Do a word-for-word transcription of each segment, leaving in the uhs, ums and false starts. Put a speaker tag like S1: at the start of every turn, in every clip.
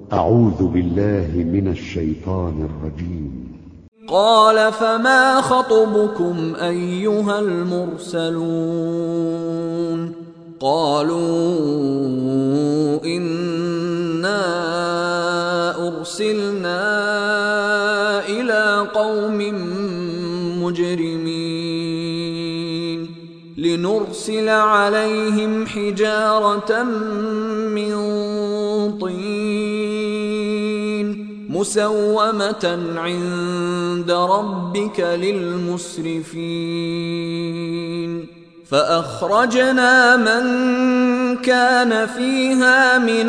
S1: أعوذ بالله من الشيطان الرجيم.
S2: قال فما خطبكم أيها المرسلون قالوا إنا أرسلنا إلى قوم مجرمين لنرسل عليهم حجارة من طين مسومة عند ربك للمسرفين فأخرجنا من كان فيها من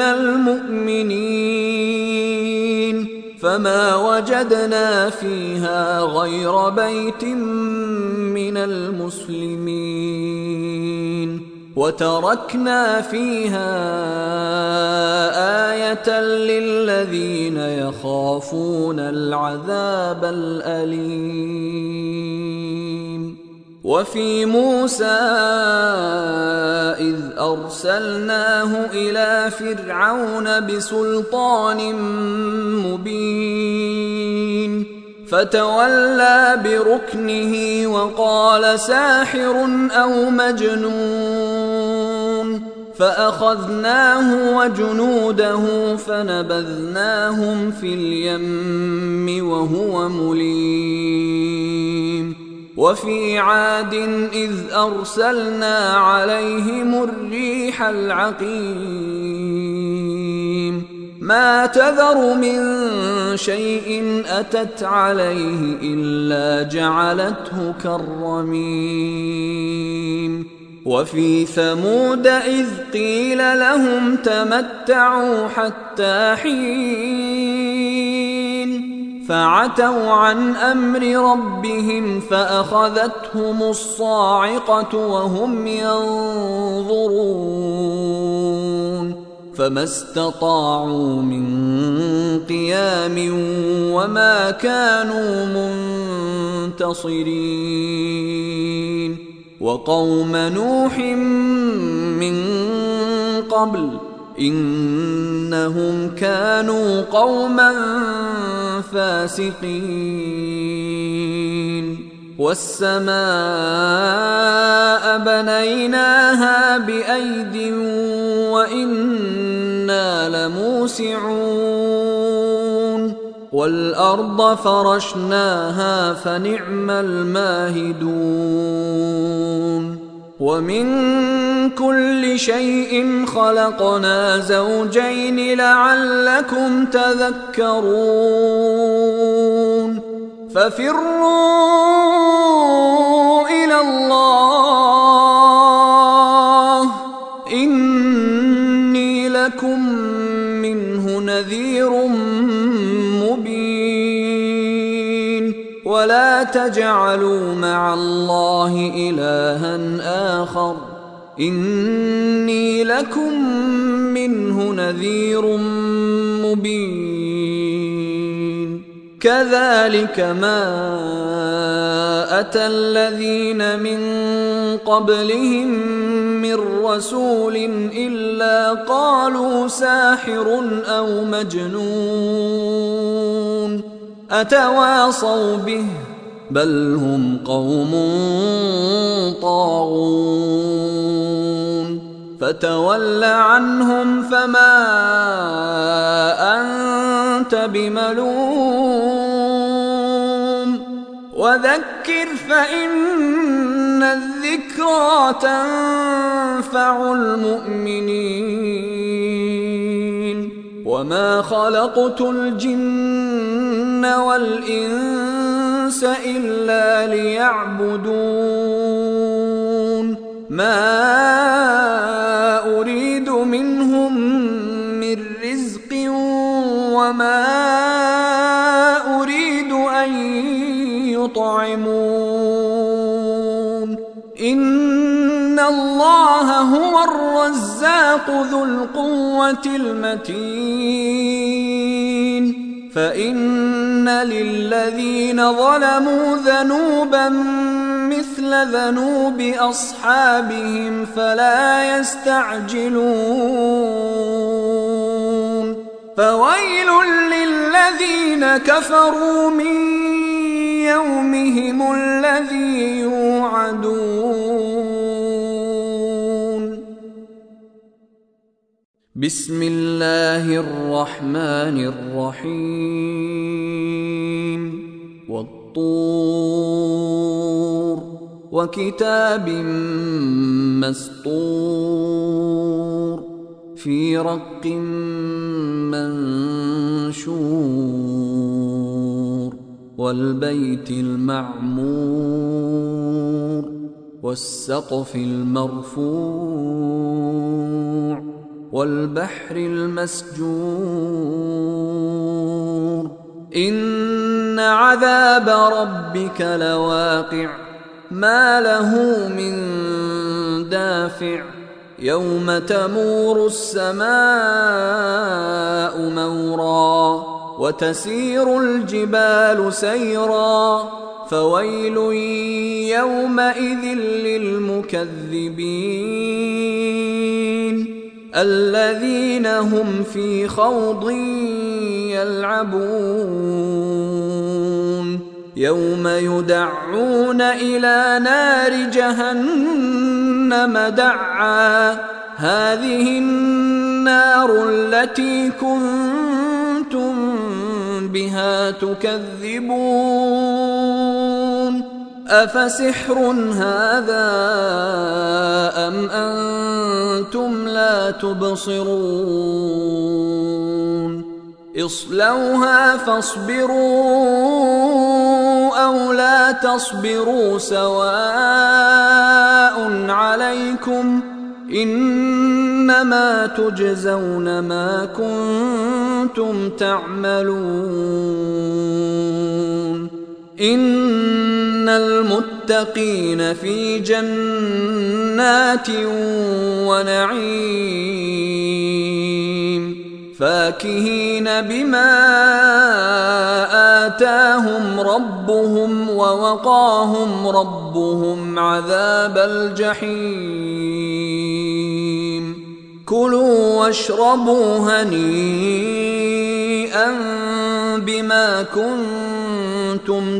S2: المؤمنين فما وجدنا فيها غير بيت من المسلمين وتركنا فيها آية للذين يخافون العذاب الأليم. وفي موسى إذ أرسلناه إلى فرعون بسلطان مبين فتولى بركنه وقال ساحر أو مجنون فأخذناه وجنوده فنبذناهم في اليم وهو مليم. وفي عاد إذ أرسلنا عليهم الريح العقيم ما تذر من شيء أتت عليه إلا جعلته كالرميم. وفي ثمود إذ قيل لهم تمتعوا حتى حين فعتوا عن أمر ربهم فأخذتهم الصاعقة وهم ينظرون فما استطاعوا من قيام وما كانوا منتصرين. وقوم نوح من قبل إنهم كانوا قوما فاسقين. والسماء بنيناها بأيد وإنا لموسعون والأرض فرشناها فنعم الماهدون. ومن كل شيء خلقنا زوجين لعلكم تذكرون ففروا إلى الله إني لكم منه نذير مبين. ولا تجعلوا مع الله إلها آخر إني لكم منه نذير مبين. كذلك ما أتى الذين من قبلهم من رسول إلا قالوا ساحر أو مجنون أتواصوا به بل هم قوم طاغون. فتول عنهم فما أنت بملوم وذكر فإن الذكرى تنفع المؤمنين. وما خلقت الجن والإنس إلا ليعبدون ما أريد منهم من رزق وما أريد أن يطعمون إن الله هو الرزاق ذو القوة المتين. فإن للذين ظلموا ذنوبا مثل ذنوب أصحابهم فلا يستعجلون فويل للذين كفروا من يومهم الذي يوعدون. بسم الله الرحمن الرحيم. والطور وكتاب مسطور في رق منشور والبيت المعمور والسقف المرفوع والبحر المسجور إن عذاب ربك لواقع ما له من دافع يوم تمور السماء مورا وتسير الجبال سيرا فويل يومئذ للمكذبين الذين هم في خوض يلعبون يوم يدعون إلى نار جهنم دعا هذه النار التي كنتم بها تكذبون أفسحر هذا أم أنتم لا تبصرون اصلوها فاصبروا أو لا تصبروا سواء عليكم إنما تجزون ما كنتم تعملون إن المتقين في جنات ونعيم فاكهين بما آتاهم ربهم ووقاهم ربهم عذاب الجحيم كلوا واشربوا هنيئا بما كنتم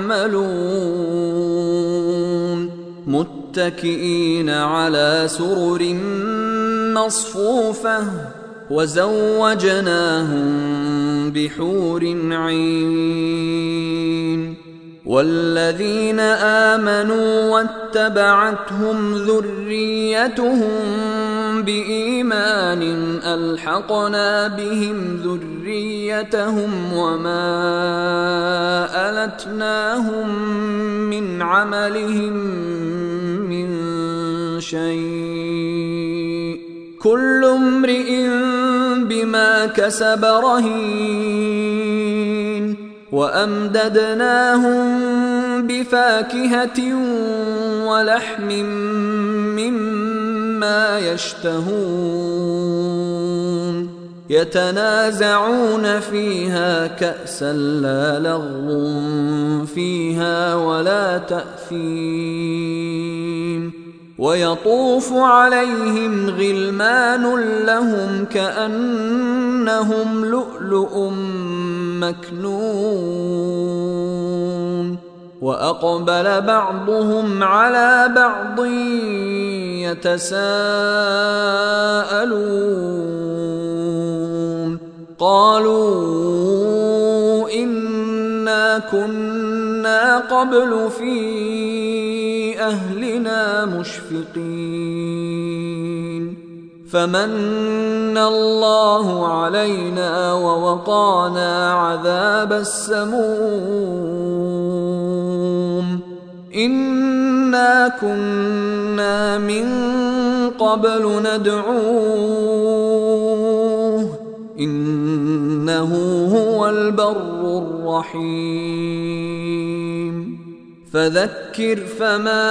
S2: تعملون متكئين على سرر مصفوفة وزوجناهم بحور عين والذين آمنوا واتبعتهم ذريتهم بإيمان ألحقنا بهم ذريتهم وما ألتناهم من عملهم من شيء كل امرئ بما كسب رهين وأمددناهم بفاكهة ولحم مما يشتهون يتنازعون فيها كأسا لا لغو فيها ولا تأثيم ويطوف عليهم غلمان لهم كأنهم لؤلؤ مكنون وأقبل بعضهم على بعض يتساءلون قالوا إنا كنا قبل في أهلنا مشفقين فمن الله علينا ووقانا عذاب السموم إنا كنا من قبل ندعوه إنه هو البر الرحيم فذكر فما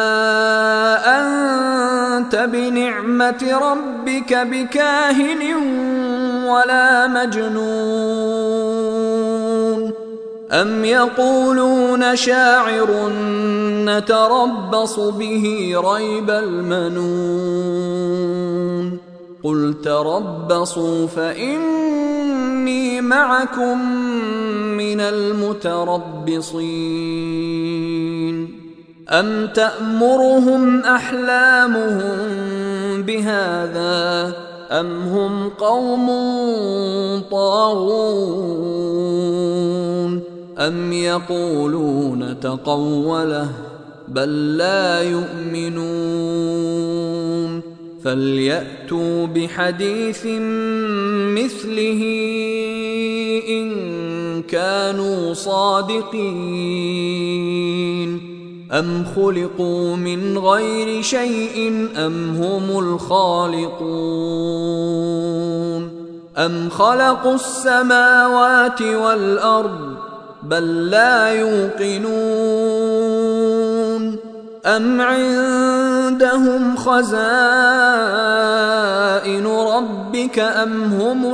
S2: أنت بنعمة ربك بكاهن ولا مجنون أم يقولون شاعر نتربص به ريب المنون قل تربصوا فإن معكم من المتربصين أم تأمرهم أحلامهم بهذا أم هم قوم طاغون أم يقولون تقوله بل لا يؤمنون فليأتوا بحديث مثله إن كانوا صادقين أم خلقوا من غير شيء أم هم الخالقون أم خلقوا السماوات والأرض بل لا يوقنون أم عندهم خزائن ربك أم هم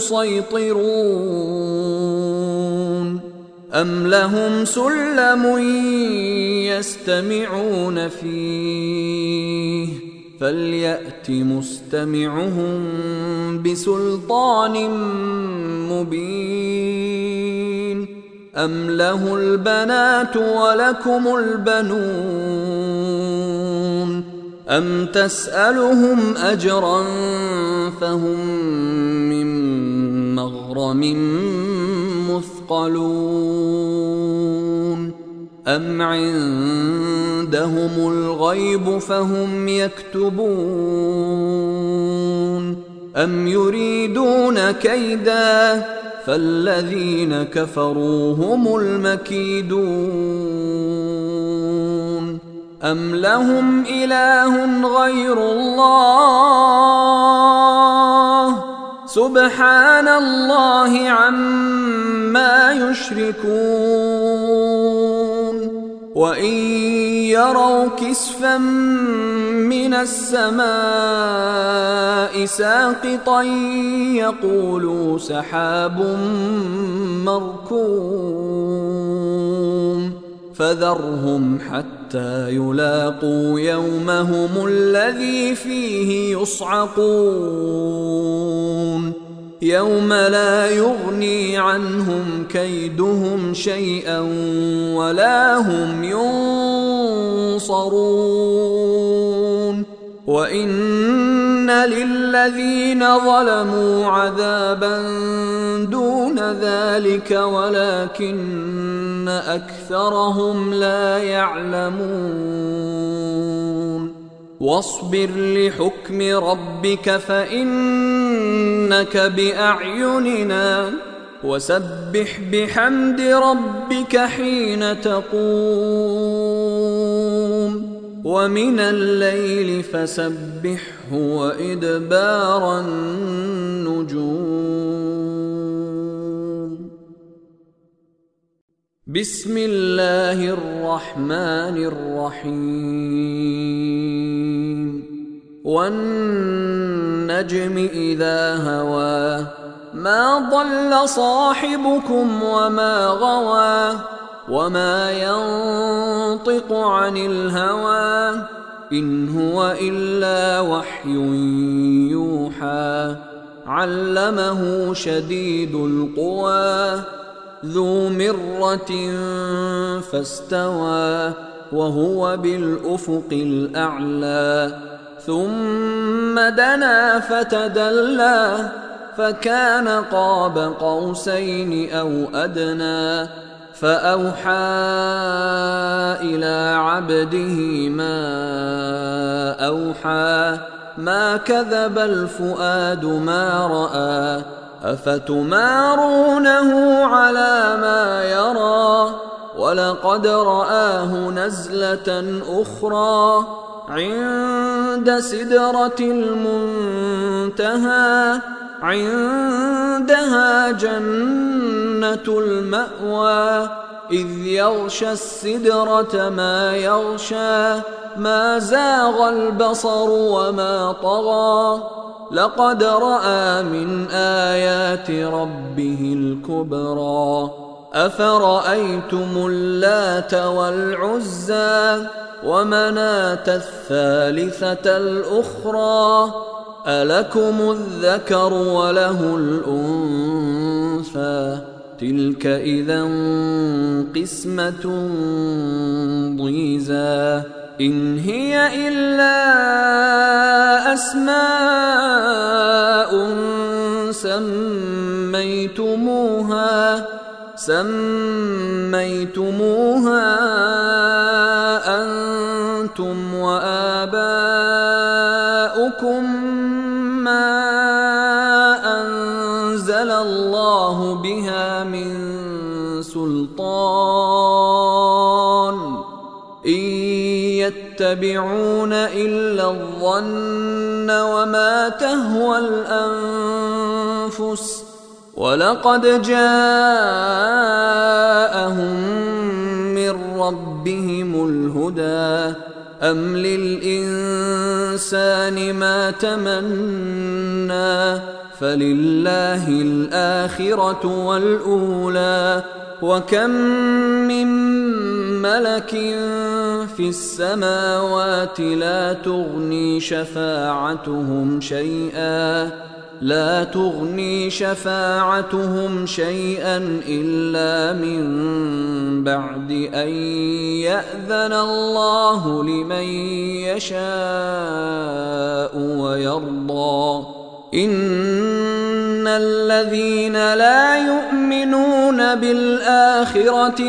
S2: المسيطرون أم لهم سلم يستمعون فيه فليأت مستمعهم بسلطان مبين أم له البنات ولكم البنون أم تسألهم أجرا فهم من مغرم مثقلون أم عندهم الغيب فهم يكتبون أم يريدون كيدا فالذين كفروا هم المكيدون أم لهم إله غير الله سبحان الله عما يشركون وإن يروا كسفا من السماء ساقطا يقولوا سحاب مركوم فذرهم حتى يلاقوا يومهم الذي فيه يصعقون يوم لا يغني عنهم كيدهم شيئا ولا هم ينصرون وإن للذين ظلموا عذابا دون ذلك ولكن أكثرهم لا يعلمون واصبر لحكم ربك فإنك بأعيننا وسبح بحمد ربك حين تقوم ومن الليل فسبحه وإدبار النجوم بسم الله الرحمن الرحيم والنجم إذا هوى ما ضل صاحبكم وما غوى وما ينطق عن الهوى إن هو إلا وحي يوحى علمه شديد القوى ذو مرة فاستوى وهو بالأفق الأعلى ثم دنا فتدلى فكان قاب قوسين أو أدنى فأوحى إلى عبده ما أوحى ما كذب الفؤاد ما رأى أفتمارونه على ما يرى ولقد رآه نزلة أخرى عند سدرة المنتهى عندها جنة المأوى إذ يغشى السدرة ما يغشى ما زاغ البصر وما طغى لقد رأى من آيات ربه الكبرى أفرأيتم اللات والعزى ومناة الثالثة الأخرى ألكم الذكر وله الأنثى تلك إذا قسمة ضيزى إن هي إلا أسماء سميتموها سميتموها أنتم وآباؤكم ما أنزل الله بها من سلطان إن يتبعون إلا الظن وما تهوى الأنفس ولقد جاءهم من ربهم الهدى أم للإنسان ما تمنى فلله الآخرة والأولى وكم من ملك في السماوات لا تغني شفاعتهم شيئا لا تغني شفاعتهم شيئا إلا من بعد أن يأذن الله لمن يشاء ويرضى إن الذين لا يؤمنون بالآخرة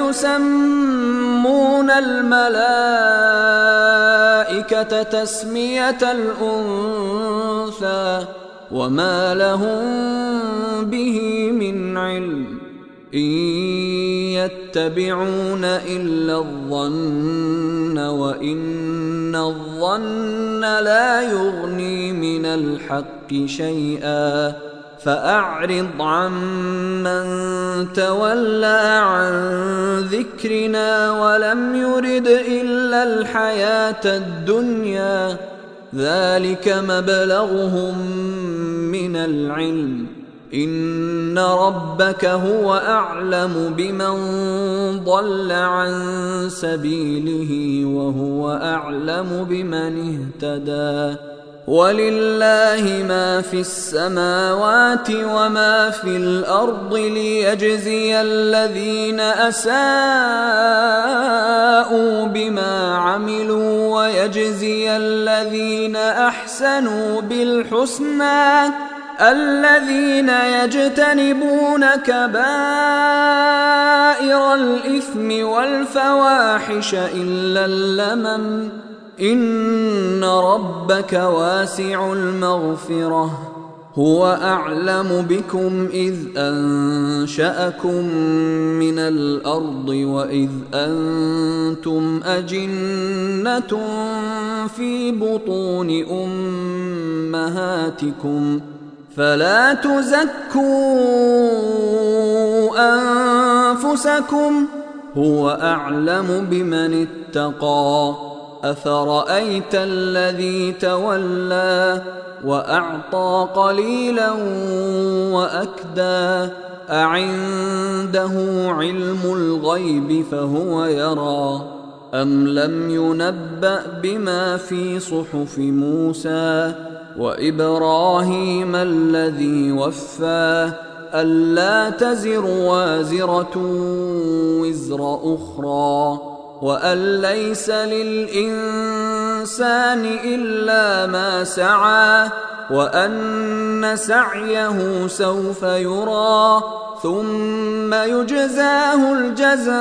S2: ليسمون الملائكة تسمية الأنثى وما لهم به من علم إن يتبعون إلا الظن وإن الظن لا يغني من الحق شيئا فأعرض عمن تولى عن ذكرنا ولم يرد إلا الحياة الدنيا ذلك مبلغهم من العلم إن ربك هو أعلم بمن ضل عن سبيله وهو أعلم بمن اهتدى ولله ما في السماوات وما في الأرض ليجزي الذين أساءوا بما عملوا ويجزي الذين أحسنوا بالحسنى الذين يجتنبون كبائر الإثم والفواحش إلا اللمم إن ربك واسع المغفرة هو أعلم بكم إذ أنشأكم من الأرض وإذ أنتم أجنة في بطون أمهاتكم فلا تزكوا أنفسكم هو أعلم بمن اتقى أفرأيت الذي تولى وأعطى قليلا وأكدى أعنده علم الغيب فهو يرى أم لم ينبأ بما في صحف موسى وإبراهيم الذي وفى ألا تزر وازرة وزر أخرى وأن ليس للإنسان إلا ما سعى وأن سعيه سوف يرى ثم يجزاه الجزاء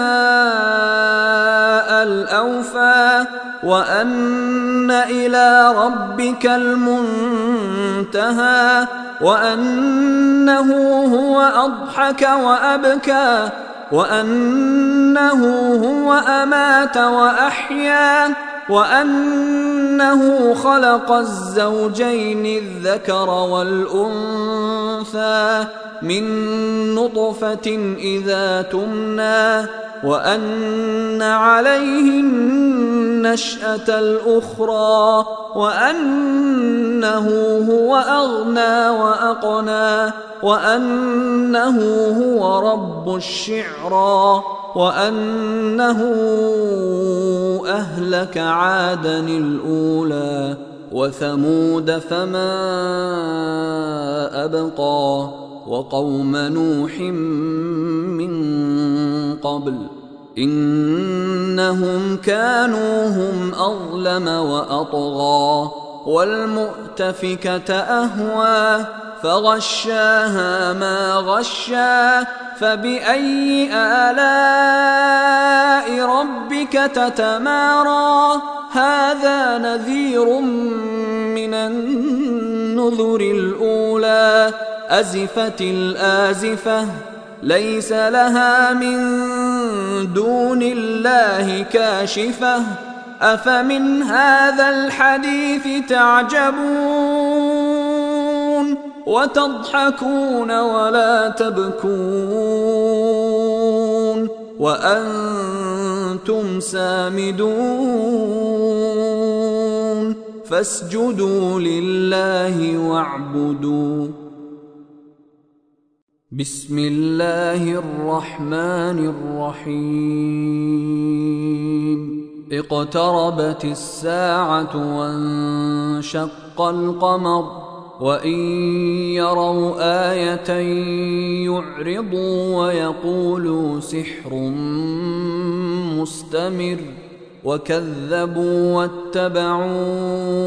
S2: الأوفى وأن إلى ربك المنتهى وأنه هو أضحك وأبكى وأنه هو أمات وأحيا وأنه خلق الزوجين الذكر والأنثى من نطفة إذا تمنى وأن عليه النشأة الأخرى وأنه هو أغنى وأقنى وأنه هو رب الشعرى وأنه أهلك عادا الأولى وثمود فما أبقى وقوم نوح من قبل إنهم كانوا هم أظلم وأطغى والمؤتفكة أهوى فغشاها ما غشا فبأي آلاء ربك تتمارى هذا نذير من النذر الأولى أزفت الآزفة ليس لها من دون الله كاشفة أفمن هذا الحديث تعجبون وتضحكون ولا تبكون وأنتم سامدون فاسجدوا لله واعبدوا. بسم الله الرحمن الرحيم اقتربت الساعة وانشق القمر وإن يروا آية يعرضوا ويقولوا سحر مستمر وكذبوا واتبعوا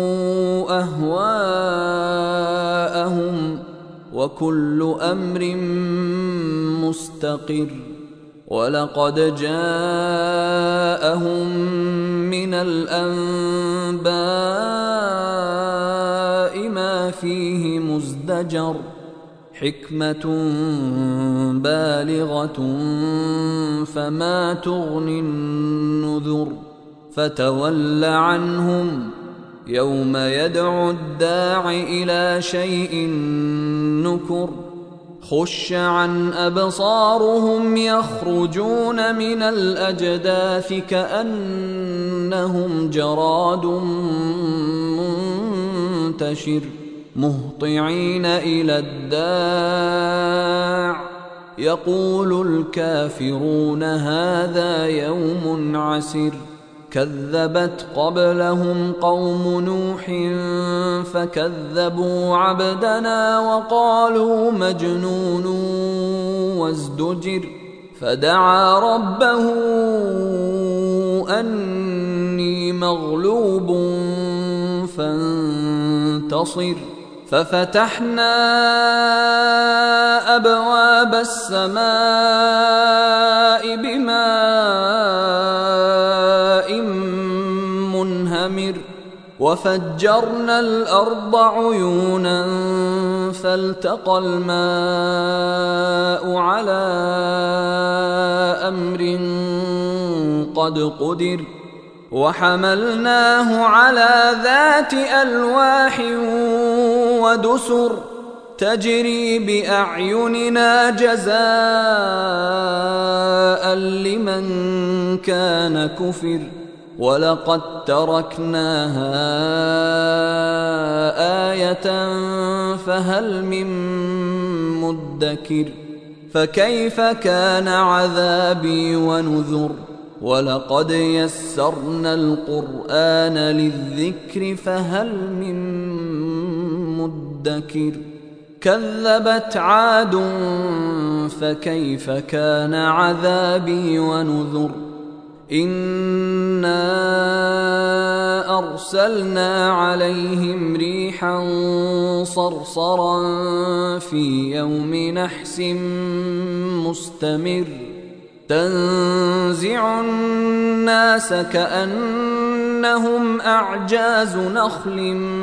S2: أهواءهم وكل أمر مستقر ولقد جاءهم من الأنباء ما فيه مزدجر حكمة بالغة فما تغني النذر فتول عنهم يوم يدعو الداع إلى شيء نكر خش عن أبصارهم يخرجون من الأجداث كأنهم جراد منتشر مهطعين إلى الداع يقول الكافرون هذا يوم عسر كذبت قبلهم قوم نوح فكذبوا عبدنا وقالوا مجنون وازدجر فدعا ربه أني مغلوب فانتصر ففتحنا أبواب السماء بماء منهمر وفجرنا الأرض عيونا فالتقى الماء على أمر قد قدر وحملناه على ذات ألواح ودسر تجري بأعيننا جزاء لمن كان كفر ولقد تركناها آية فهل من مدكر فكيف كان عذابي ونذر ولقد يسرنا القرآن للذكر فهل من مدكر كذبت عاد فكيف كان عذابي ونذر إنا أرسلنا عليهم ريحا صرصرا في يوم نحس مستمر تنزع الناس كأنهم أعجاز نخل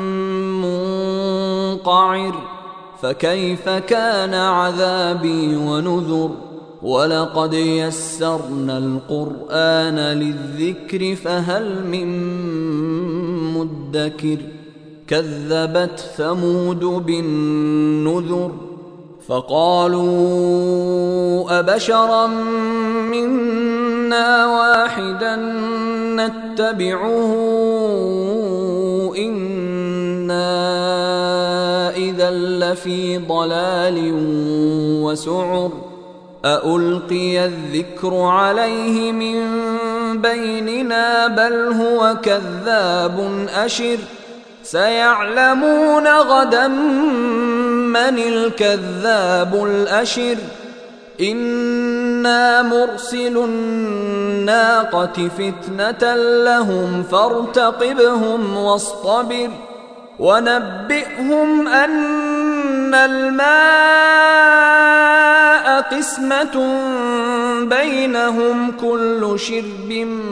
S2: منقعر فكيف كان عذابي ونذر ولقد يسرنا القرآن للذكر فهل من مدكر كذبت ثمود بالنذر فقالوا أبشرا منا واحدا نتبعه إنا إذا لفي ضلال وسعر أألقي الذكر عليه من بيننا بل هو كذاب أشر سيعلمون غدا من الكذاب الأشر إنا مرسل الناقة فتنة لهم فارتقبهم واصطبر ونبئهم أن الماء قسمة بينهم كل شرب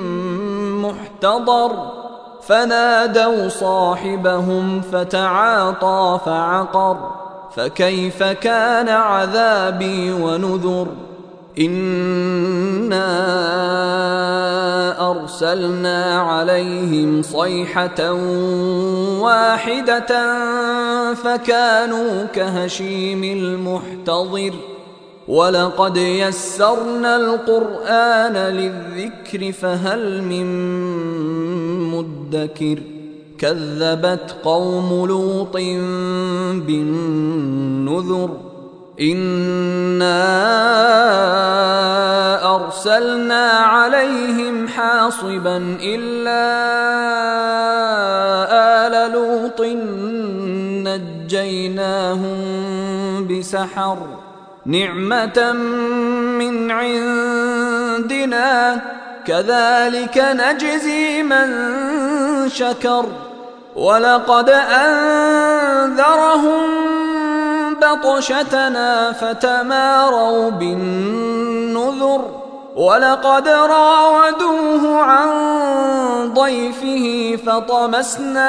S2: محتضر فنادوا صاحبهم فتعاطى فعقر فكيف كان عذابي ونذر إنا أرسلنا عليهم صيحة واحدة فكانوا كهشيم المحتضر ولقد يسرنا القرآن للذكر فهل من مدكر كذبت قوم لوط بالنذر إنا أرسلنا عليهم حاصبا إلا آل لوط نجيناهم بسحر نعمة من عندنا كذلك نجزي من شكر ولقد أنذرهم بطشتنا فتماروا بالنذر ولقد راودوه عن ضيفه فطمسنا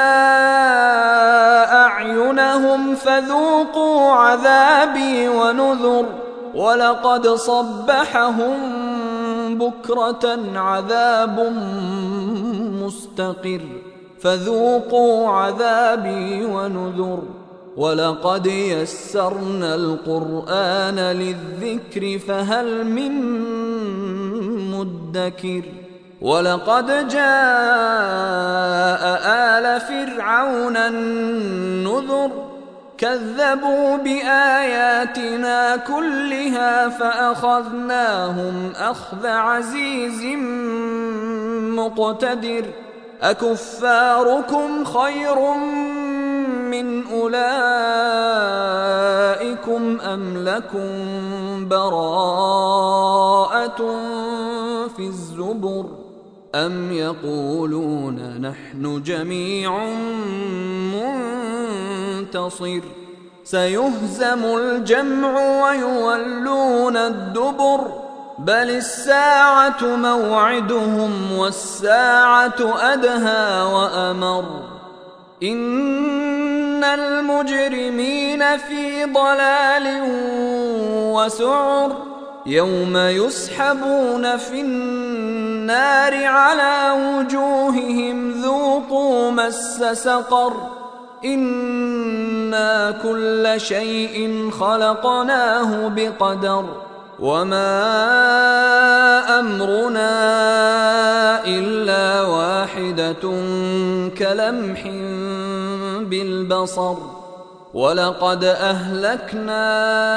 S2: أعينهم فذوقوا عذابي ونذر ولقد صبحهم بكرة عذاب مستقر فذوقوا عذابي ونذر ولقد يسرنا القرآن للذكر فهل من مدكر ولقد جاء آل فرعون النذر كذبوا بآياتنا كلها فأخذناهم أخذ عزيز مقتدر أكفاركم خير من أولئكم أم لكم براءة في الزبر أم يقولون نحن جميع منتصر سيهزم الجمع ويولون الدبر بل الساعة موعدهم والساعة أدهى وأمر إن المجرمين في ضلال وسعر يوم يسحبون في النار على وجوههم ذوقوا مس سقر إنا كل شيء خلقناه بقدر وما أمرنا إلا واحدة كلمح بالبصر ولقد أهلكنا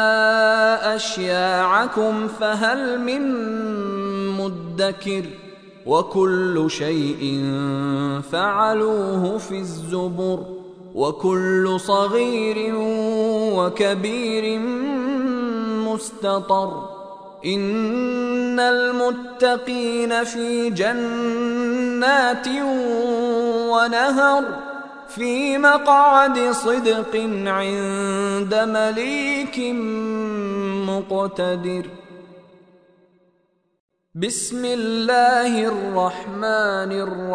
S2: أشياعكم فهل من مدكر وكل شيء فعلوه في الزبر وكل صغير وكبير مستطر إن المتقين في جنات ونهر في مقعد صدق عند مليك مقتدر بسم الله الرحمن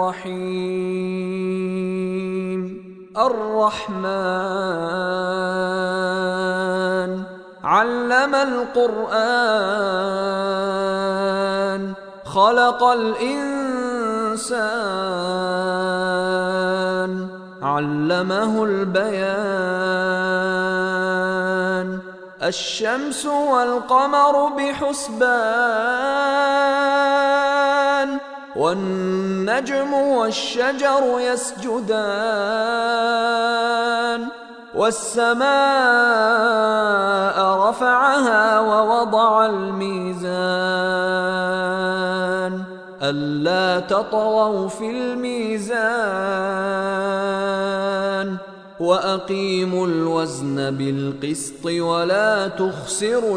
S2: الرحيم الرحمن علم القرآن خلق الإنسان علمه البيان الشمس والقمر بحسبان والنجم والشجر يسجدان والسماء رفعها ووضع الميزان ألا تطغوا في الميزان وأقيموا الوزن بالقسط ولا تخسروا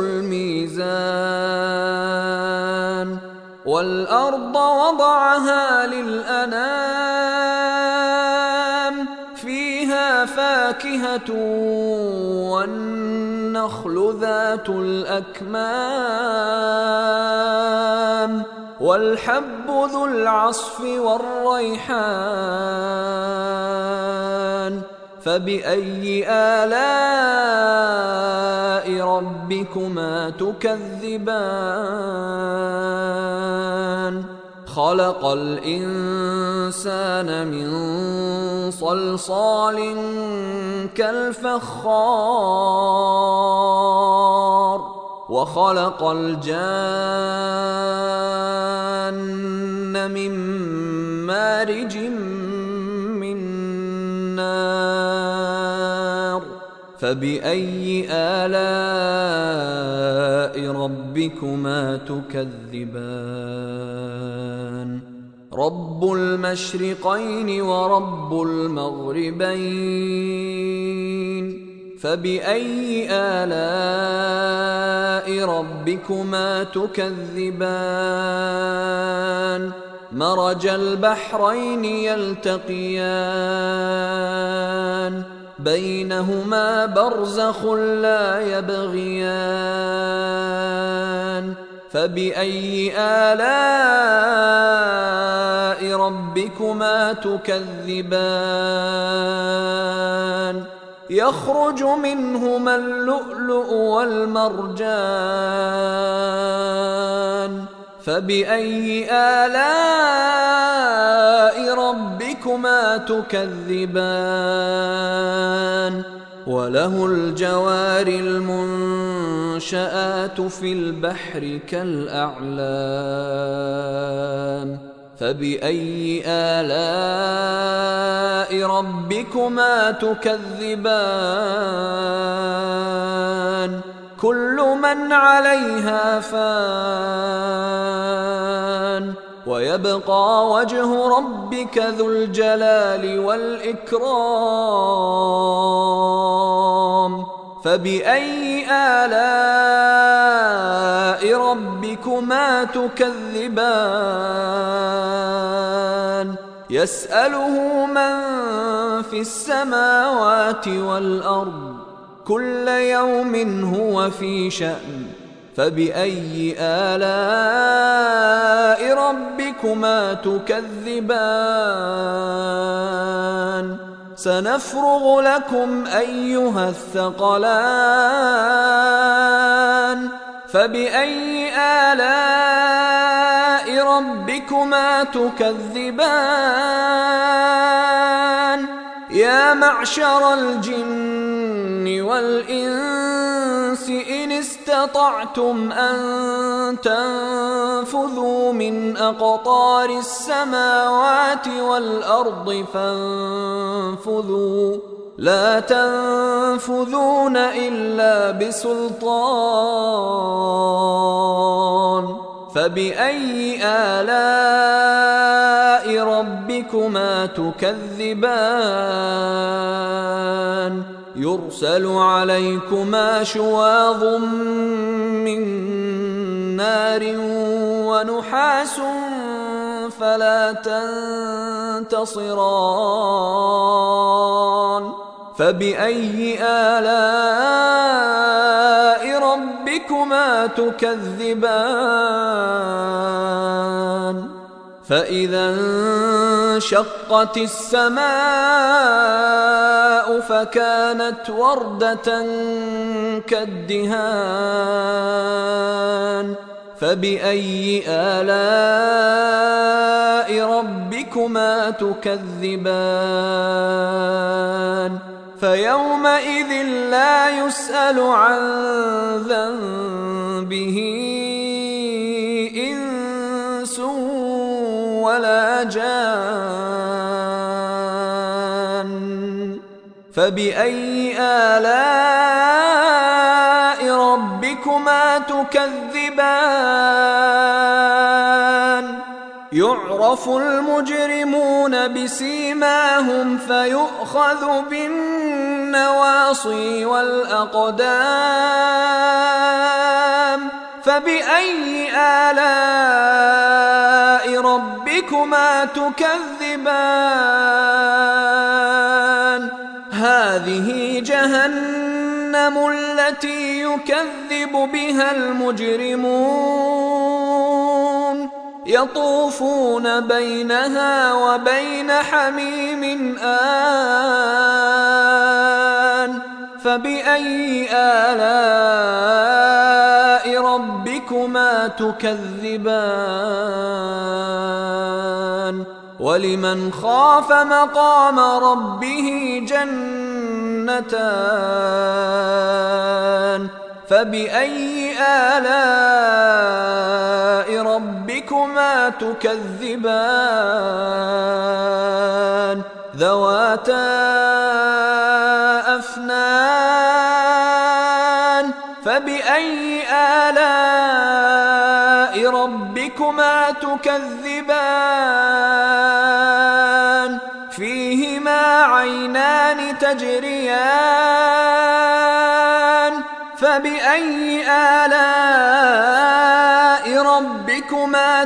S2: الميزان والأرض وضعها للأنام فيها فاكهة والنخل ذات الأكمام والحب ذو العصف والريحان فبأي آلاء ربكما تكذبان خلق الإنسان من صلصال كالفخار وخلق الجان من مارج من نار فبأي آلاء ربكما تكذبان رب المشرقين ورب المغربين فبأي آلاء ربكما تكذبان مرج البحرين يلتقيان بينهما برزخ لا يبغيان فبأي آلاء ربكما تكذبان يخرج منهما اللؤلؤ والمرجان فبأي آلاء ربكما تكذبان وله الجوار المنشآت في البحر كالأعلام فبأي آلاء ربكما تكذبان كل من عليها فان ويبقى وجه ربك ذو الجلال والإكرام فبأي آلاء ربكما تكذبان يسأله من في السماوات والأرض كل يوم هو في شأن فبأي آلاء ربكما تكذبان سنفرغ لكم أيها الثقلان فبأي آلاء ربكما تكذبان يا معشر الجن والإنس إن استطعتم أن تنفذوا من أقطار السماوات والأرض فانفذوا لا تنفذون إلا بسلطان فبأي آلاء ربكما تكذبان يرسل عليكما شواظ من نار ونحاس فلا تنتصران فبأي آلاء ربكما تكذبان فإذا انشقت السماء فكانت وردة كالدهان فبأي آلاء ربكما تكذبان فيومئذ لا يسأل عن ذنبه إنس ولا جان فبأي آلاء ربكما تكذبان يعرف المجرمون بسيماهم فيؤخذ بالنواصي والأقدام فبأي آلاء ربكما تكذبان هذه جهنم التي يكذب بها المجرمون يطوفون بينها وبين حميم آن فبأي آلاء ربكما تكذبان ولمن خاف مقام ربه جنتان فبأي آلاء ربكما تكذبان ذواتا أفنان فبأي آلاء ربكما تكذبان فيهما عينان تجريان فبأي آلاء ربكما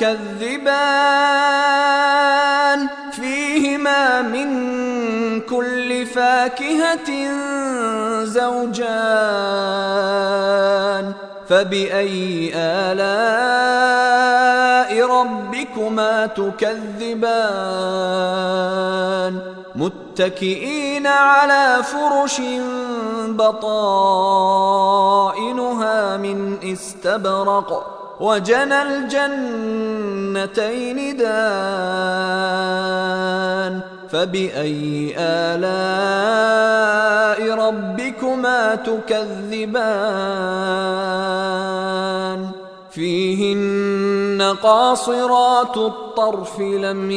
S2: تكذبان فيهما من كل فاكهة زوجان فبأي آلاء ربكما تكذبان متكئين على فرش بطائنها من استبرق وجنى الجنتين دان فبأي آلاء ربكما تكذبان فيهن قاصرات الطرف لم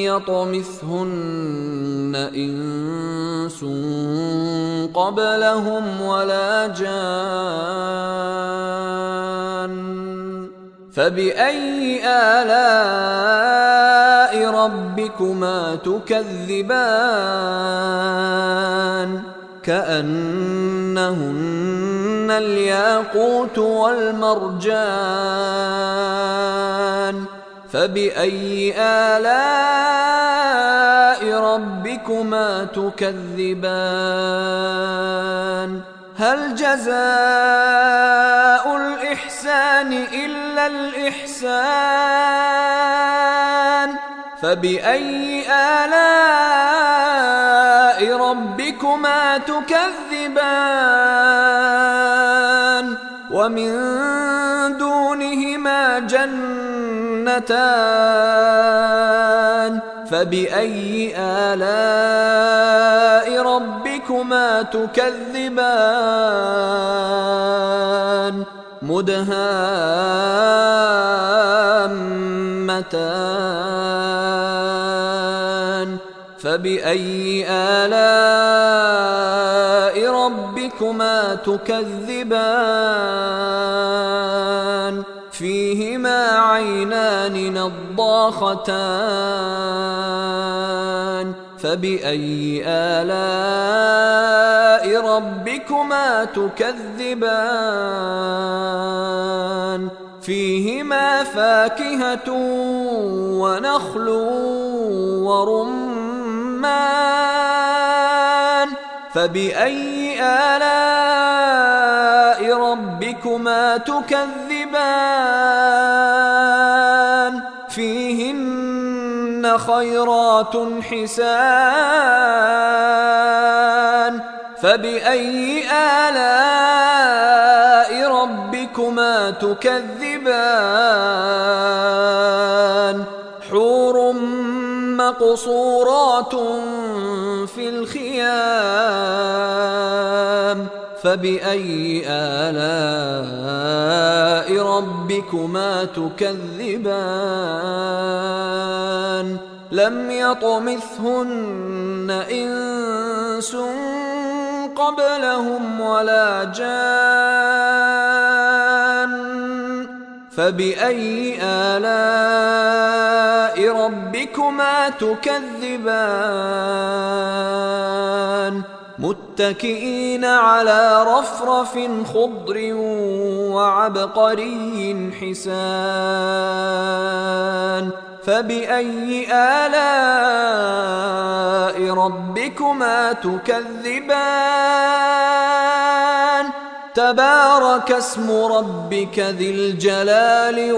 S2: يطمثهن إنس قبلهم ولا جان فبأي آلاء ربكما تكذبان كأنهن الياقوت والمرجان فبأي آلاء ربكما تكذبان هل جزاء الإحسان إلا الإحسان فبأي آلاء ربكما تكذبان ومن دونهما جنتان فبأي آلاء ربكما تكذبان مدهامتان فبأي آلاء ربكما تكذبان فيهما عينان نضاختان فبأي آلاء ربكما تكذبان فيهما فاكهة ونخل ورمان فبأي آلاء ربكما تكذبان فيهن خيرات حسان فبأي آلاء ربكما تكذبان حور مقصورات في الخيام فبأي آلاء ربكما تكذبان لم يطمثهن إنس قبلهم ولا جان فبأي آلاء ربكما تكذبان متكئين على رفرف خضر وعبقري حسان فبأي آلاء ربكما تكذبان تبارك اسم ربك ذي الجلال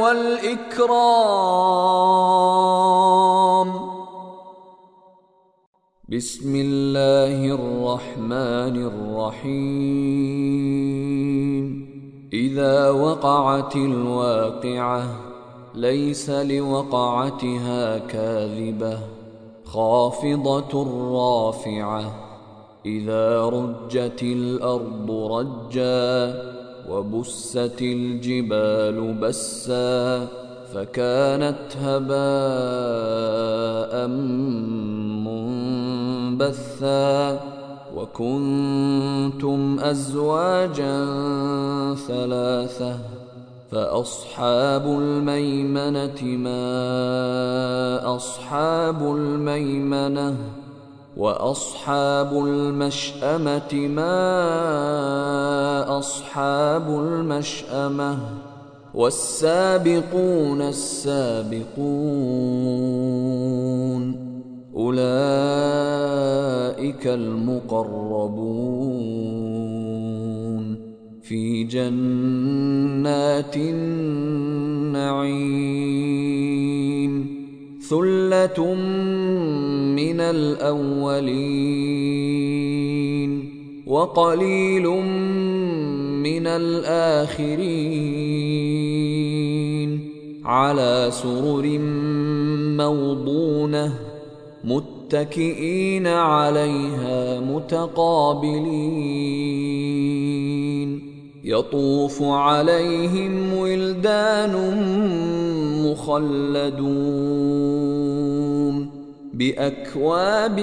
S2: والإكرام. بسم الله الرحمن الرحيم. إذا وقعت الواقعة ليس لوقعتها كاذبة خافضة رافعة إذا رجت الأرض رجا وبست الجبال بسا فكانت هباء منبثا وكنتم أزواجا ثلاثة فأصحاب الميمنة ما أصحاب الميمنة وأصحاب المشأمة ما أصحاب المشأمة والسابقون السابقون أولئك المقربون في جنات النعيم ثلة من الأولين وقليل من الآخرين على سرر موضونة متكئين عليها متقابلين يطوف عليهم ولدان مخلدون بأكواب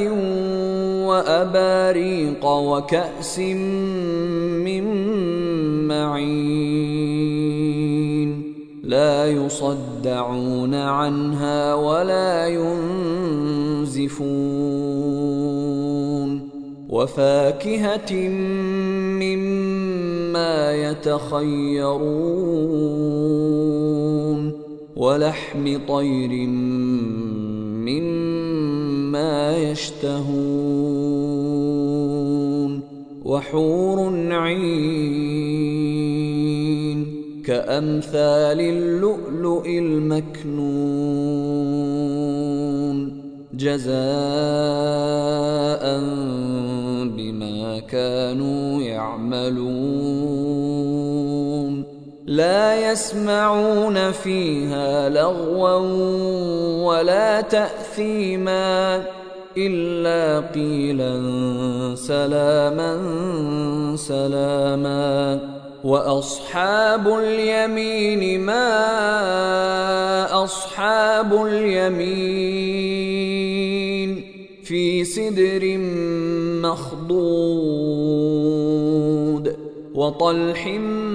S2: وأباريق وكأس من معين لا يصدعون عنها ولا ينزفون وفاكهة مما يتخيرون ولحم طير مما يشتهون وحور عين كأمثال اللؤلؤ المكنون جزاء بما كانوا يعملون لا يسمعون فيها لغوا ولا تأثيما إلا قيلا سلاما سلاما وأصحاب اليمين ما أصحاب اليمين في سدر مخضود وطلح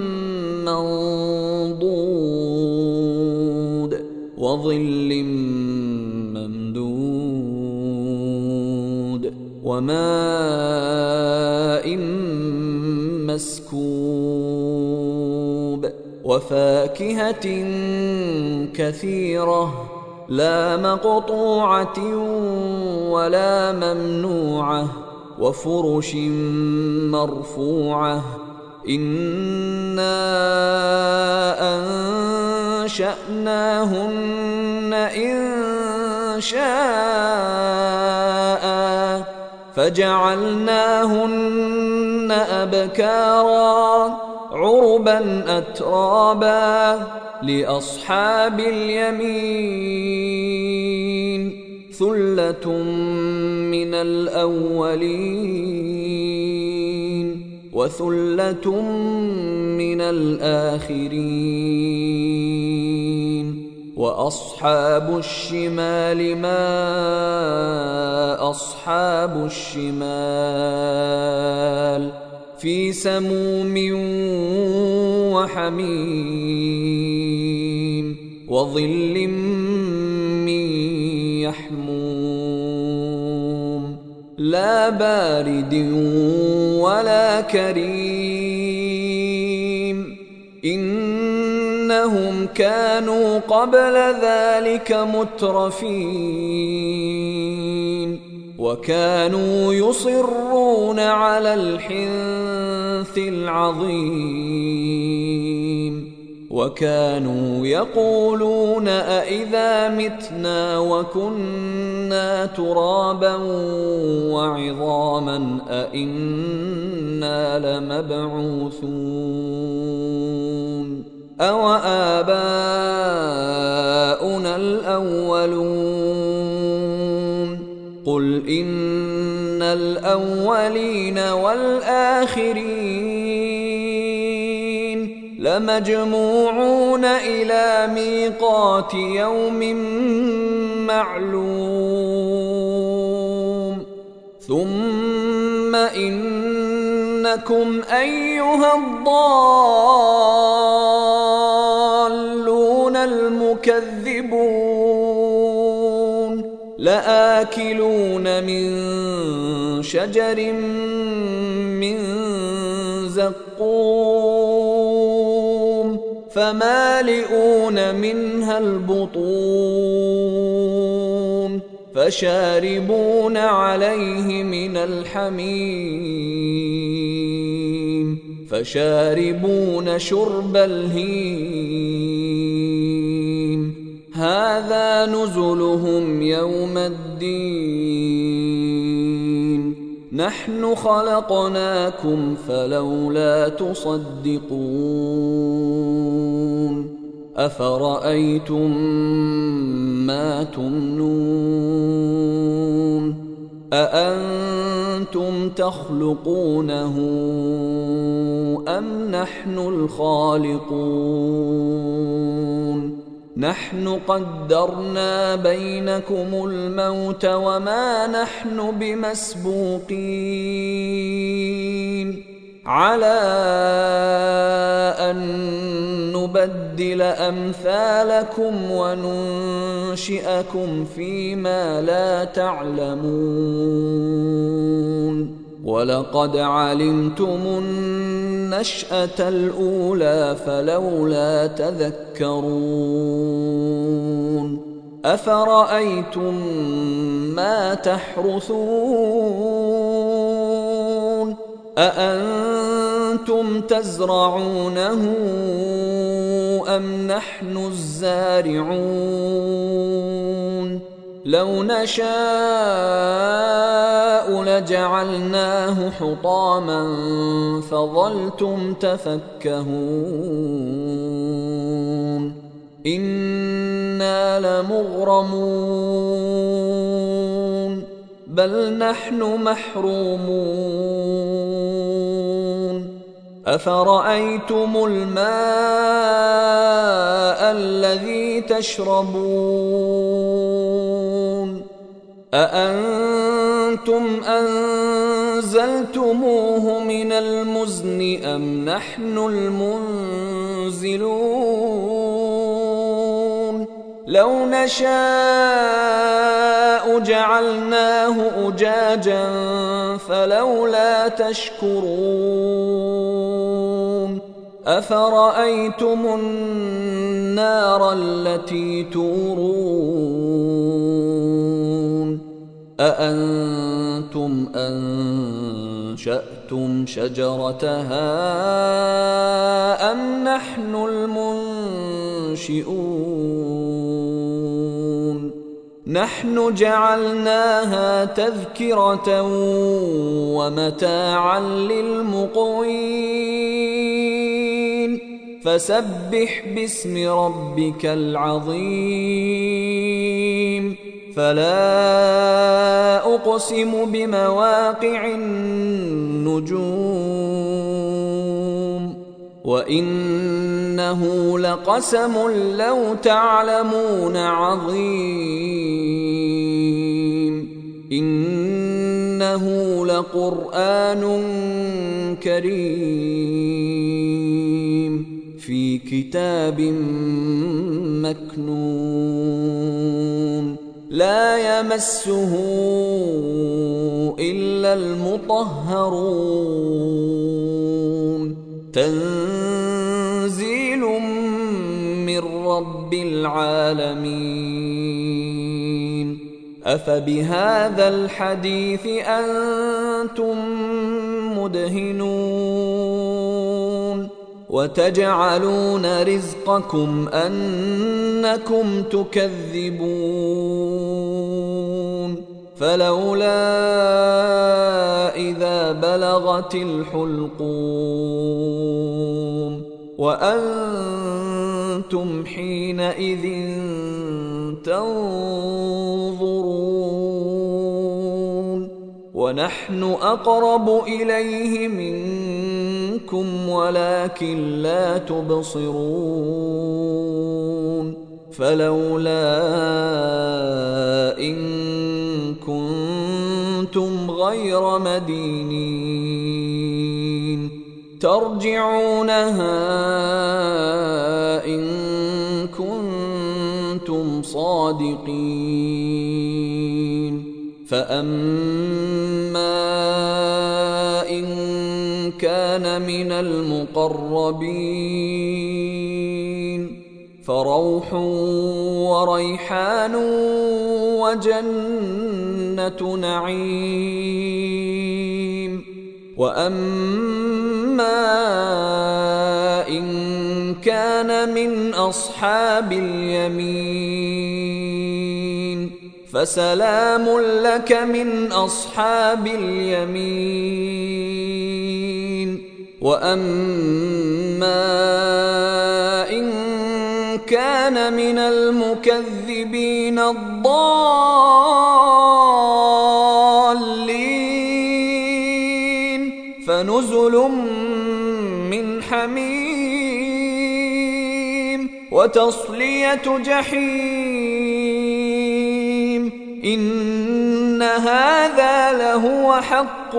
S2: منضود وظل ممدود وماء مسكوب وفاكهة كثيرة لا مقطوعة ولا ممنوعة وفرش مرفوعة إنا أنشأناهن إن شاء فجعلناهن أبكارا عربا أترابا لأصحاب اليمين ثلة من الأولين وثلة من الآخرين وأصحاب الشمال ما أصحاب الشمال في سموم وحميم وظل من يحموم لا بارد ولا كريم إنهم كانوا قبل ذلك مترفين وكانوا يصرون على الحنث العظيم وكانوا يقولون أئذا متنا وكنا ترابا وعظاما أئنا لمبعوثون أو آباؤنا الأولون قل إن الأولين والآخرين لمجموعون إلى ميقات يوم معلوم ثم إنكم أيها الضالون المكذبون لآكلون من شجر من زقوم فمالئون منها البطون فشاربون عليه من الحميم فشاربون شرب الهيم هذا نزلهم يوم الدين نحن خلقناكم فلولا تصدقون أفرأيتم ما تمنون أأنتم تخلقونه أم نحن الخالقون نحن قدرنا بينكم الموت وما نحن بمسبوقين على أن نبدل أمثالكم وننشئكم فيما لا تعلمون ولقد علمتم النشأة الأولى فلولا تذكرون أفرأيتم ما تحرثون أأنتم تزرعونه أم نحن الزارعون لو نشاء لجعلناه حطاما فظلتم تفكهون إنا لمغرمون بل نحن محرومون أفرأيتم الماء الذي تشربون أأنتم أنزلتموه من المزن أم نحن المنزلون لو نشاء جعلناه أجاجا فلولا تشكرون أفرأيتم النار التي تورون أأنتم أنشأتم شجرتها أم نحن المنشئون نحن جعلناها تذكرة ومتاعا للمقوين فسبح باسم ربك العظيم فلا أقسم بمواقع النجوم وإنه لقسم لو تعلمون عظيم إنه لقرآن كريم في في كتاب مكنون لا يمسه إلا المطهرون تنزيل من رب العالمين أفبهذا الحديث أنتم مدهنون وتجعلون رزقكم أنكم تكذبون فلولا إذا بلغت الحلقوم وأنتم حينئذ تنظرون ونحن أقرب إليه منكم ولكن لا تبصرون فلولا إن كنتم غير مدينين ترجعونها إن كنتم صادقين فأما إن كان من المقربين فروح وريحان وجنة نعيم وأما إن كان من أصحاب اليمين فسلام لك من أصحاب اليمين وأما إن كان من المكذبين الضالين فنزل من حميم وتصلية جحيم إن هذا لهو حق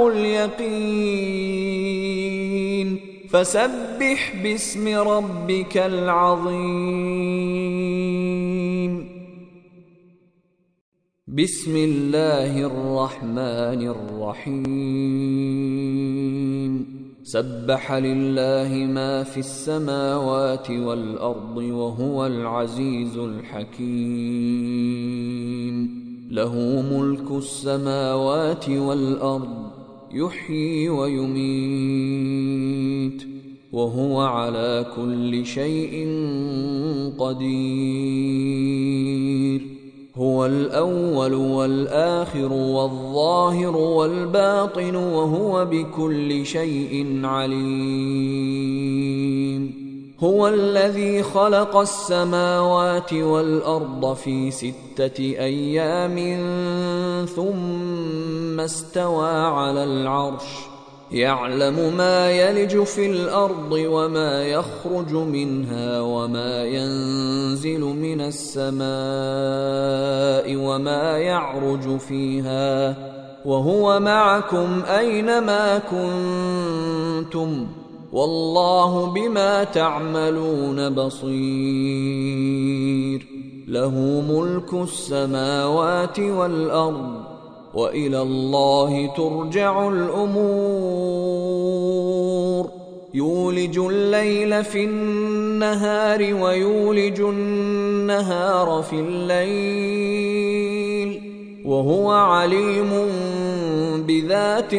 S2: اليقين فسبح باسم ربك العظيم بسم الله الرحمن الرحيم سبح لله ما في السماوات والأرض وهو العزيز الحكيم له ملك السماوات والأرض يحيي ويميت وهو على كل شيء قدير هو الأول والآخر والظاهر والباطن وهو بكل شيء عليم هو الذي خلق السماوات والأرض في ستة أيام ثم استوى على العرش يعلم ما يلج في الأرض وما يخرج منها وما ينزل من السماء وما يعرج فيها وهو معكم أينما كنتم والله بما تعملون بصير له ملك السماوات والأرض وإلى الله ترجع الأمور يولج الليل في النهار ويولج النهار في الليل وهو عليم بذات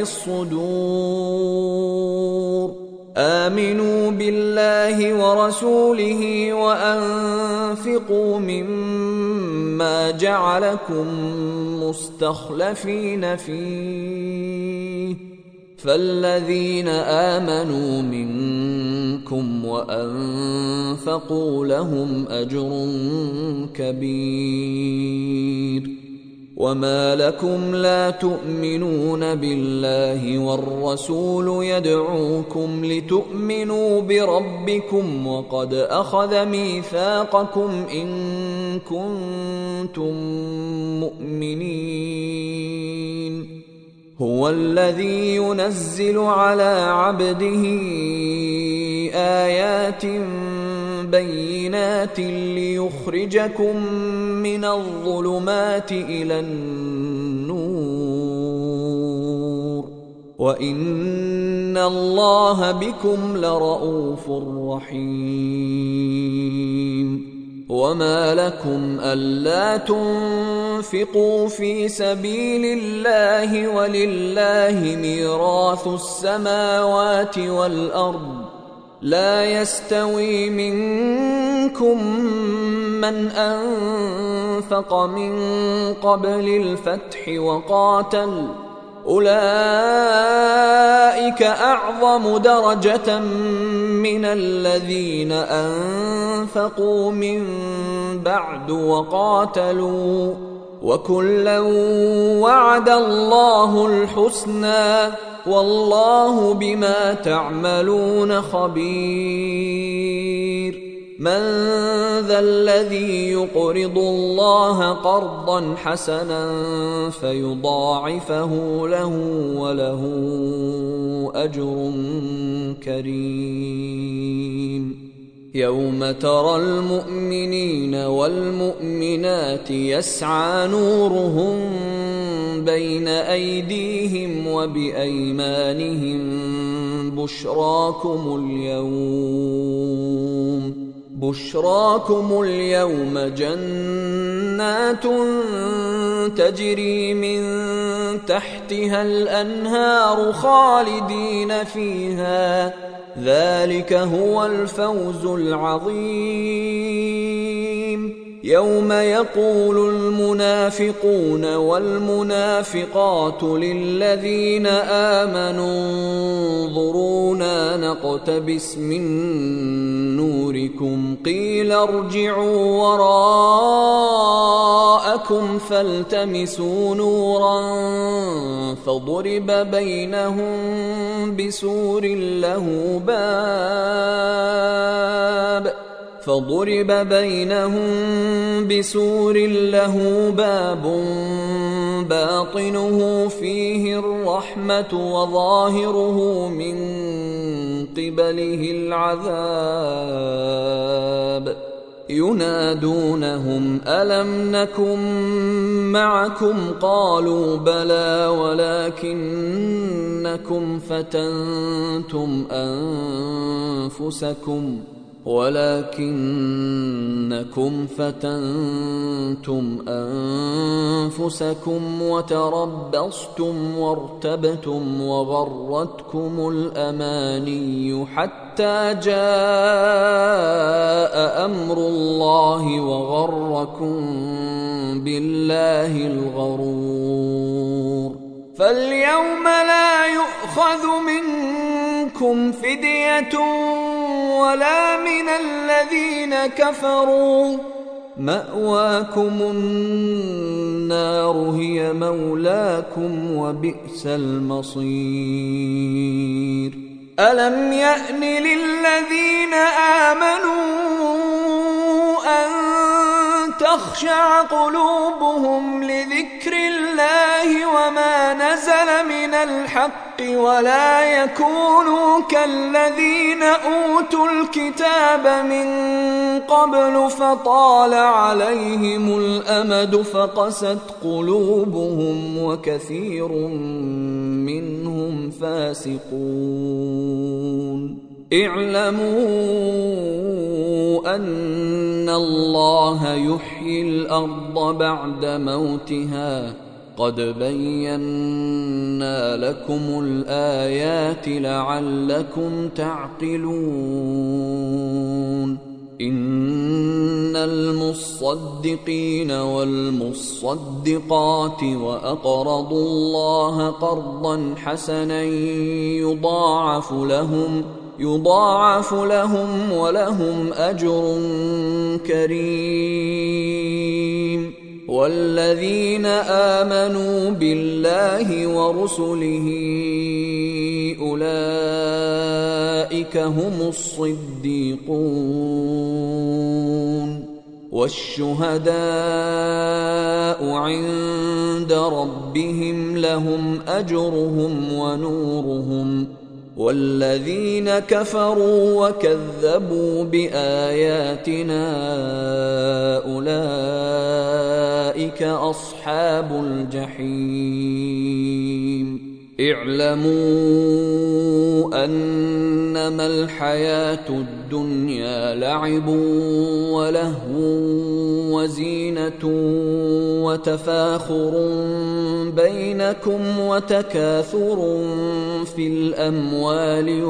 S2: الصدور آمنوا بالله ورسوله وأنفقوا مما جعلكم مستخلفين فيه فالذين آمنوا منكم وأنفقوا لهم أجر كبير وما لكم لا تؤمنون بالله والرسول يدعوكم لتؤمنوا بربكم وقد أخذ ميثاقكم إن كنتم مؤمنين هو الذي ينزل على عبده آيات بينات ليخرجكم من الظلمات إلى النور وإن الله بكم لرءوف رحيم. وما لكم ألا تنفقوا في سبيل الله ولله ميراث السماوات والأرض لا يستوي منكم من أنفق من قبل الفتح وقاتل أولئك أعظم درجة من الذين أنفقوا من بعد وقاتلوا وكلا وعد الله الحسنى والله بما تعملون خبير. من ذا الذي يقرض الله قرضا حسنا فيضاعفه له وله أجر كريم. يوم ترى المؤمنين والمؤمنات يسعى نورهم بين أيديهم وبأيمانهم بشراكم اليوم بشراكم اليوم جنات تجري من تحتها الأنهار خالدين فيها ذلك هو الفوز العظيم. يوم يقول المنافقون والمنافقات للذين آمنوا انظرونا نقتبس من نوركم قيل ارجعوا وراءكم فالتمسوا نورا فضرب بينهم بسور له باب فضرب بينهم بسور له باب باطنه فيه الرحمة وظاهره من قبله العذاب. ينادونهم ألم نكن معكم قالوا بلى ولكنكم فتنتم أنفسكم ولكنكم فتنتم أنفسكم وتربصتم وارتبتم وغرتكم الأماني حتى جاء أمر الله وغركم بالله الغرور. فاليوم لا يؤخذ منكم فدية ولا من الذين كفروا مأواكم النار هي مولاكم وبئس المصير. ألم يأن للذين آمنوا أن تخشع قلوبهم لذكر الله وما نزل من الحق ولا يكونوا كالذين أوتوا الكتاب من قبل فطال عليهم الأمد فقست قلوبهم وكثير منهم فاسقون. اعلموا أن الله يحيي الأرض بعد موتها قد بينا لكم الآيات لعلكم تعقلون. إن المصدقين والمصدقات وأقرضوا الله قرضا حسنا يضاعف لهم يضاعف لهم ولهم أجر كريم. والذين آمنوا بالله ورسله أولئك هم الصديقون والشهداء عند ربهم لهم أجرهم ونورهم والذين كفروا وكذبوا بآياتنا أولئك أصحاب الجحيم اعلموا أنما الحياة الدنيا لعب ولهو وزينة وتفاخر بينكم وتكاثر في الأموال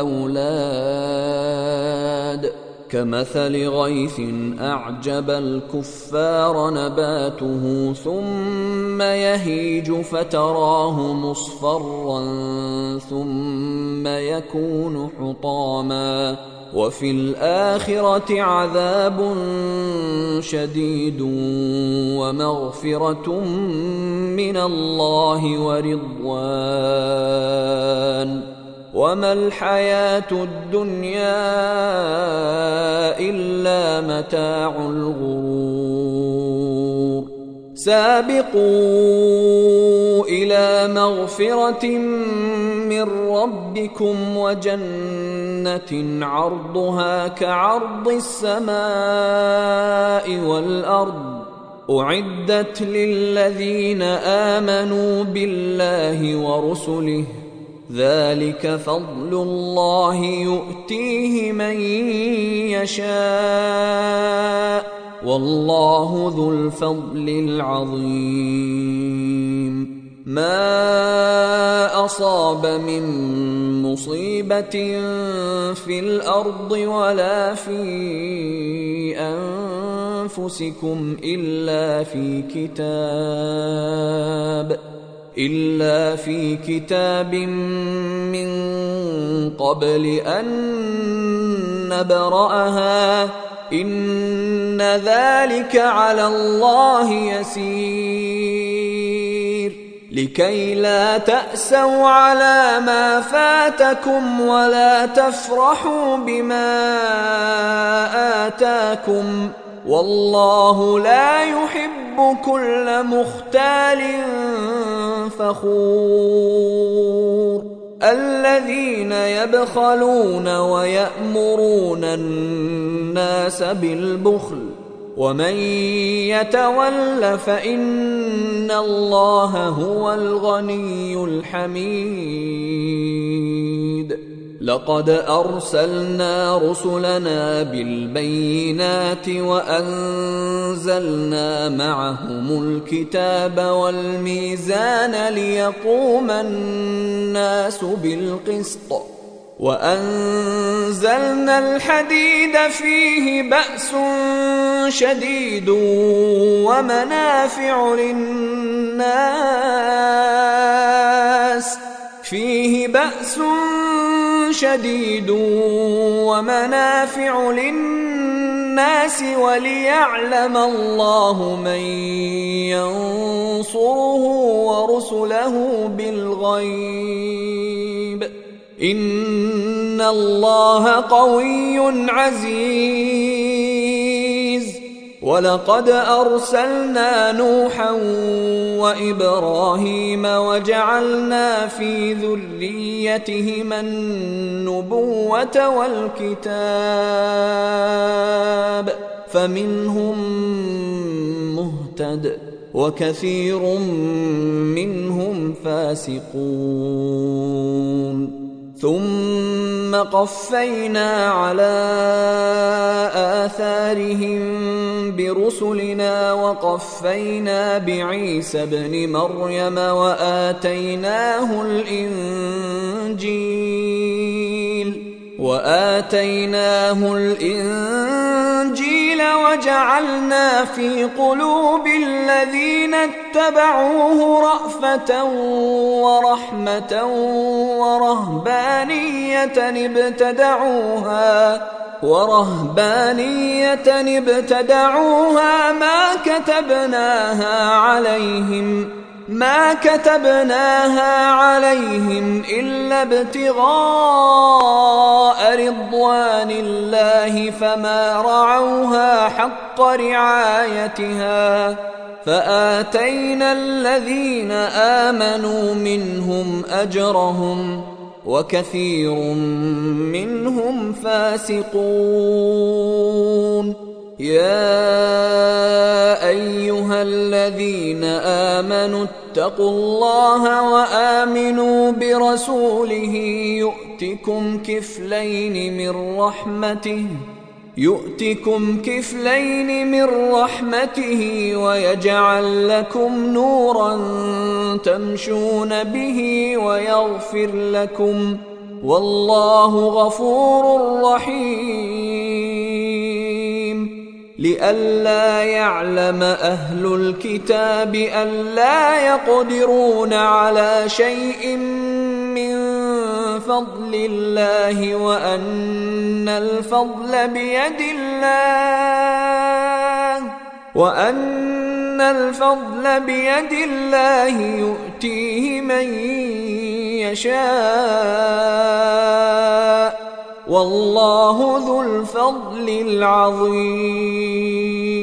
S2: والأولاد كمثل غيث أعجب الكفار نباته ثم يهيج فتراه مصفرا ثم يكون حطاما وفي الآخرة عذاب شديد ومغفرة من الله ورضوان وما الحياة الدنيا إلا متاع الغرور سابقوا إلى مغفرة من ربكم وجنة عرضها كعرض السماء والأرض أعدت للذين آمنوا بالله ورسله ذلك فضل الله يؤتيه من يشاء والله ذو الفضل العظيم ما أصاب من مصيبة في الأرض ولا في أنفسكم إلا في كتاب إلا في كتاب من قبل أن نبرأها إن ذلك على الله يسير لكي لا تأسوا على ما فاتكم ولا تفرحوا بما آتاكم والله لا يحب كل مختال فخور الذين يبخلون ويأمرون الناس بالبخل ومن يتول فإن الله هو الغني الحميد لقد أرسلنا رسلنا بالبينات وأنزلنا معهم الكتاب والميزان ليقوم الناس بالقسط وأنزلنا الحديد فيه بأس شديد ومنافع للناس فيه بأس شديد ومنافع للناس وليعلم الله من ينصره ورسله بالغيب إن الله قوي عزيز ولقد أرسلنا نوحا وإبراهيم وجعلنا في ذريتهما النبوة والكتاب فمنهم مهتد وكثير منهم فاسقون ثم قفينا على آثارهم برسلنا وقفينا بعيسى ابن مريم وآتيناه الإنجيل وآتيناه الإنجيل وجعلنا في قلوب الذين اتبعوه رأفة ورحمة ورهبانية ابتدعوها ورهبانية ابتدعوها ما كتبناها عليهم ما كتبناها عليهم إلا ابتغاء رضوان الله فما رعوها حق رعايتها فآتينا الذين آمنوا منهم أجرهم وكثير منهم فاسقون. يا أيها الذين آمنوا اتقوا الله وآمنوا برسوله يؤتكم كفلين من رحمته يؤتكم كفلين من رحمته ويجعل لكم نورا تمشون به ويغفر لكم والله غفور رحيم. لئلا يعلم أهل الكتاب ألا يقدرون على شيء من فضل الله وأن الفضل بيد الله وأن الفضل بيد الله يؤتيه من يشاء والله ذو الفضل العظيم.